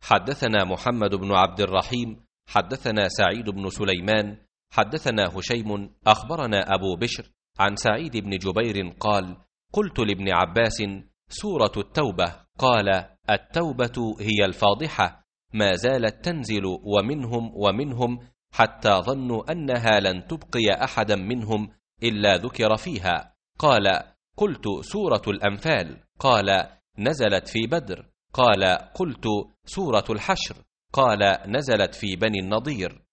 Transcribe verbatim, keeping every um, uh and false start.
حدثنا محمد بن عبد الرحيم حدثنا سعيد بن سليمان حدثنا هشيم أخبرنا أبو بشر عن سعيد بن جبير قال: قلت لابن عباس: سورة التوبة؟ قال: التوبة هي الفاضحة، ما زالت تنزل ومنهم ومنهم حتى ظنوا أنها لن تبقي أحدا منهم إلا ذكر فيها. قال: قلت: سورة الأنفال؟ قال: نزلت في بدر. قال: قلت: سورة الحشر؟ قال: نزلت في بني النضير.